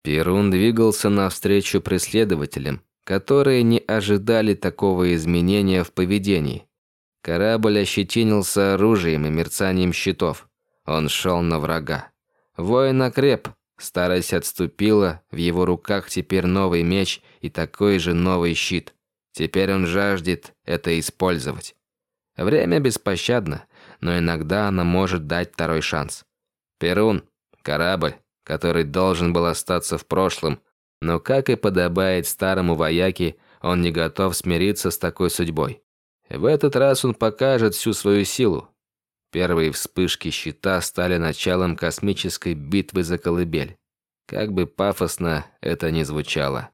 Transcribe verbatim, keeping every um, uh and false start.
Перун двигался навстречу преследователям, которые не ожидали такого изменения в поведении. Корабль ощетинился оружием и мерцанием щитов. Он шел на врага. Воин окреп, старость отступила, в его руках теперь новый меч и такой же новый щит. Теперь он жаждет это использовать. Время беспощадно, но иногда оно может дать второй шанс. Перун – корабль, который должен был остаться в прошлом, но, как и подобает старому вояке, он не готов смириться с такой судьбой. В этот раз он покажет всю свою силу. Первые вспышки щита стали началом космической битвы за колыбель. Как бы пафосно это ни звучало.